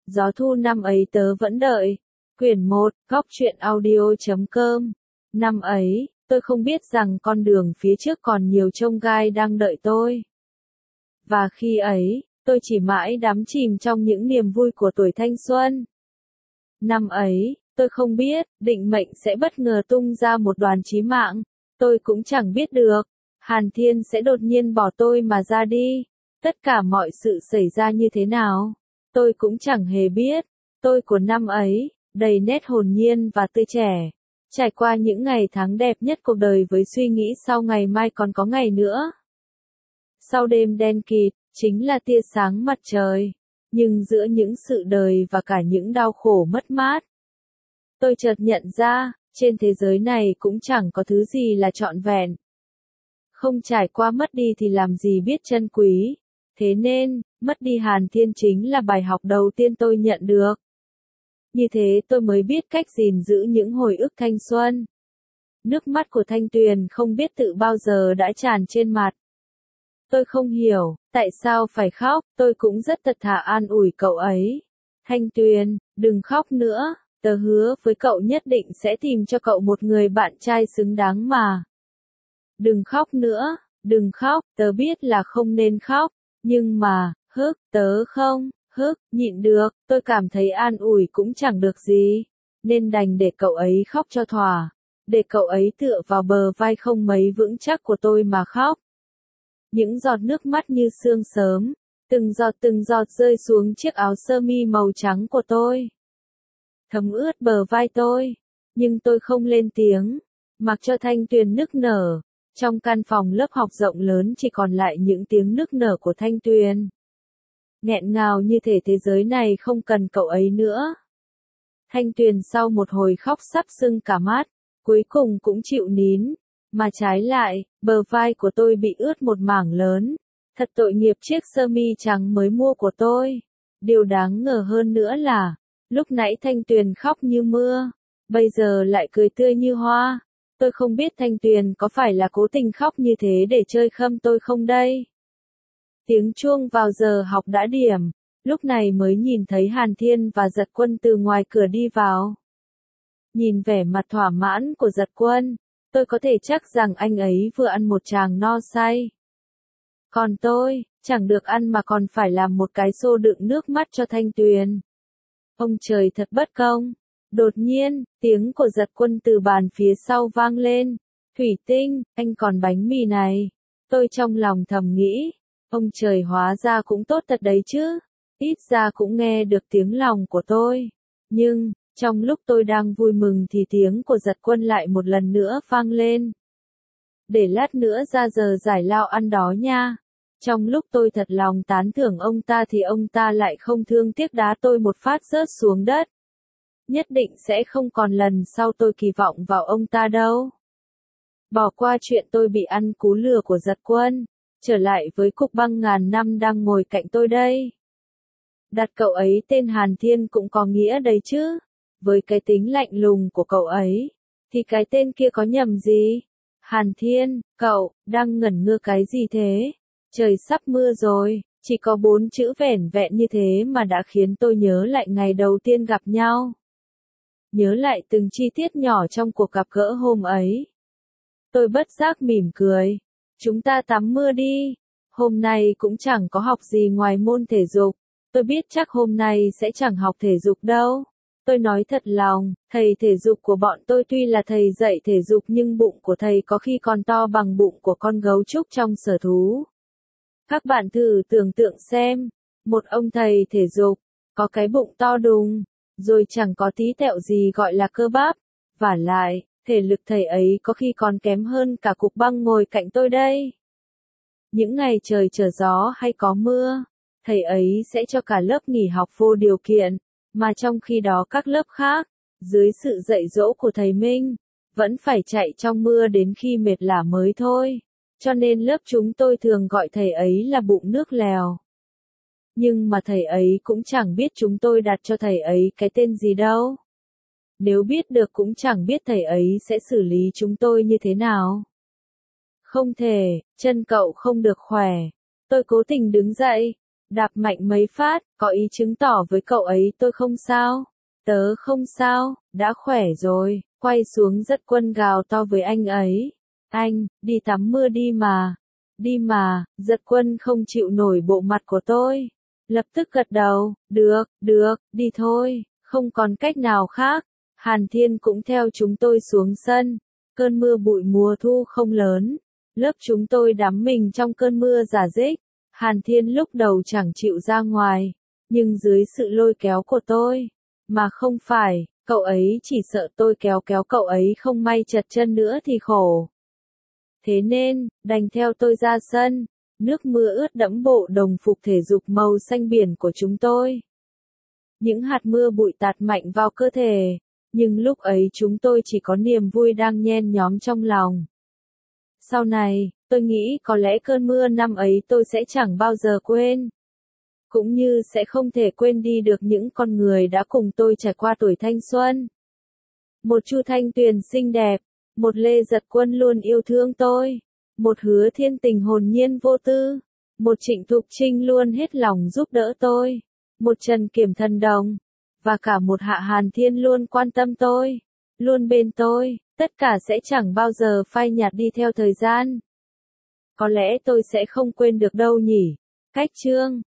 Gió thu năm ấy tớ vẫn đợi. Quyển 1, góc truyện audio.com. Năm ấy, tôi không biết rằng con đường phía trước còn nhiều chông gai đang đợi tôi. Và khi ấy, tôi chỉ mãi đắm chìm trong những niềm vui của tuổi thanh xuân. Năm ấy, tôi không biết, định mệnh sẽ bất ngờ tung ra một đòn chí mạng. Tôi cũng chẳng biết được, Hàn Thiên sẽ đột nhiên bỏ tôi mà ra đi. Tất cả mọi sự xảy ra như thế nào, tôi cũng chẳng hề biết. Tôi của năm ấy, đầy nét hồn nhiên và tươi trẻ, trải qua những ngày tháng đẹp nhất cuộc đời với suy nghĩ sau ngày mai còn có ngày nữa. Sau đêm đen kịt, chính là tia sáng mặt trời. Nhưng giữa những sự đời và cả những đau khổ mất mát, tôi chợt nhận ra, trên thế giới này cũng chẳng có thứ gì là trọn vẹn. Không trải qua mất đi thì làm gì biết trân quý. Thế nên, mất đi Hàn Thiên chính là bài học đầu tiên tôi nhận được. Như thế tôi mới biết cách gìn giữ những hồi ức thanh xuân. Nước mắt của Thanh Tuyền không biết tự bao giờ đã tràn trên mặt. Tôi không hiểu, tại sao phải khóc, tôi cũng rất thật thà an ủi cậu ấy. Thanh Tuyền, đừng khóc nữa, tớ hứa với cậu nhất định sẽ tìm cho cậu một người bạn trai xứng đáng mà. Đừng khóc nữa, đừng khóc, tớ biết là không nên khóc, nhưng mà, tớ không, nhịn được, tôi cảm thấy an ủi cũng chẳng được gì, nên đành để cậu ấy khóc cho thỏa, để cậu ấy tựa vào bờ vai không mấy vững chắc của tôi mà khóc. Những giọt nước mắt như sương sớm, từng giọt rơi xuống chiếc áo sơ mi màu trắng của tôi. Thấm ướt bờ vai tôi, nhưng tôi không lên tiếng, mặc cho Thanh Tuyền nức nở. Trong căn phòng lớp học rộng lớn chỉ còn lại những tiếng nức nở của Thanh Tuyền. Nghẹn ngào như thể thế giới này không cần cậu ấy nữa. Thanh Tuyền sau một hồi khóc sắp sưng cả mắt, cuối cùng cũng chịu nín. Mà trái lại, bờ vai của tôi bị ướt một mảng lớn. Thật tội nghiệp chiếc sơ mi trắng mới mua của tôi. Điều đáng ngờ hơn nữa là, lúc nãy Thanh Tuyền khóc như mưa, bây giờ lại cười tươi như hoa. Tôi không biết Thanh Tuyền có phải là cố tình khóc như thế để chơi khăm tôi không đây. Tiếng chuông vào giờ học đã điểm, lúc này mới nhìn thấy Hàn Thiên và Giật Quân từ ngoài cửa đi vào. Nhìn vẻ mặt thỏa mãn của Giật Quân, tôi có thể chắc rằng anh ấy vừa ăn một tràng no say. Còn tôi, chẳng được ăn mà còn phải làm một cái xô đựng nước mắt cho Thanh Tuyền. Ông trời thật bất công. Đột nhiên, tiếng của Giật Quân từ bàn phía sau vang lên. Thủy Tinh, anh còn bánh mì này. Tôi trong lòng thầm nghĩ, ông trời hóa ra cũng tốt thật đấy chứ. Ít ra cũng nghe được tiếng lòng của tôi. Nhưng, trong lúc tôi đang vui mừng thì tiếng của Giật Quân lại một lần nữa vang lên. Để lát nữa ra giờ giải lao ăn đó nha. Trong lúc tôi thật lòng tán thưởng ông ta thì ông ta lại không thương tiếc đá tôi một phát rớt xuống đất. Nhất định sẽ không còn lần sau tôi kỳ vọng vào ông ta đâu. Bỏ qua chuyện tôi bị ăn cú lừa của Giật Quân, trở lại với cục băng ngàn năm đang ngồi cạnh tôi đây. Đặt cậu ấy tên Hàn Thiên cũng có nghĩa đấy chứ. Với cái tính lạnh lùng của cậu ấy, thì cái tên kia có nhầm gì? Hàn Thiên, cậu, đang ngẩn ngơ cái gì thế? Trời sắp mưa rồi, chỉ có 4 chữ vẻn vẹn như thế mà đã khiến tôi nhớ lại ngày đầu tiên gặp nhau. Nhớ lại từng chi tiết nhỏ trong cuộc gặp gỡ hôm ấy. Tôi bất giác mỉm cười. Chúng ta tắm mưa đi. Hôm nay cũng chẳng có học gì ngoài môn thể dục. Tôi biết chắc hôm nay sẽ chẳng học thể dục đâu. Tôi nói thật lòng, thầy thể dục của bọn tôi tuy là thầy dạy thể dục nhưng bụng của thầy có khi còn to bằng bụng của con gấu trúc trong sở thú. Các bạn thử tưởng tượng xem, một ông thầy thể dục, có cái bụng to đùng, rồi chẳng có tí tẹo gì gọi là cơ bắp. Vả lại, thể lực thầy ấy có khi còn kém hơn cả cục băng ngồi cạnh tôi đây. Những ngày trời trở gió hay có mưa, thầy ấy sẽ cho cả lớp nghỉ học vô điều kiện, mà trong khi đó các lớp khác, dưới sự dạy dỗ của thầy Minh, vẫn phải chạy trong mưa đến khi mệt lả mới thôi. Cho nên lớp chúng tôi thường gọi thầy ấy là bụng nước lèo. Nhưng mà thầy ấy cũng chẳng biết chúng tôi đặt cho thầy ấy cái tên gì đâu. Nếu biết được cũng chẳng biết thầy ấy sẽ xử lý chúng tôi như thế nào. Không thể, chân cậu không được khỏe. Tôi cố tình đứng dậy. Đạp mạnh mấy phát, có ý chứng tỏ với cậu ấy tôi không sao. Tớ không sao, đã khỏe rồi, quay xuống Giật Quân gào to với anh ấy. Anh, đi tắm mưa đi mà. Đi mà, Giật Quân không chịu nổi bộ mặt của tôi. Lập tức gật đầu, được, đi thôi, không còn cách nào khác. Hàn Thiên cũng theo chúng tôi xuống sân. Cơn mưa bụi mùa thu không lớn. Lớp chúng tôi đắm mình trong cơn mưa rả rích. Hàn Thiên lúc đầu chẳng chịu ra ngoài, nhưng dưới sự lôi kéo của tôi, mà không phải, cậu ấy chỉ sợ tôi kéo cậu ấy không may trật chân nữa thì khổ. Thế nên, đành theo tôi ra sân, nước mưa ướt đẫm bộ đồng phục thể dục màu xanh biển của chúng tôi. Những hạt mưa bụi tạt mạnh vào cơ thể, nhưng lúc ấy chúng tôi chỉ có niềm vui đang nhen nhóm trong lòng. Sau này, tôi nghĩ có lẽ cơn mưa năm ấy tôi sẽ chẳng bao giờ quên. Cũng như sẽ không thể quên đi được những con người đã cùng tôi trải qua tuổi thanh xuân. Một Chu Thanh Tuyền xinh đẹp, một Lê Giật Quân luôn yêu thương tôi, một Hứa Thiên Tình hồn nhiên vô tư, một Trịnh Thục Trinh luôn hết lòng giúp đỡ tôi, một Trần Kiểm Thần Đồng, và cả một Hạ Hàn Thiên luôn quan tâm tôi, luôn bên tôi, tất cả sẽ chẳng bao giờ phai nhạt đi theo thời gian. Có lẽ tôi sẽ không quên được đâu nhỉ. Cách chương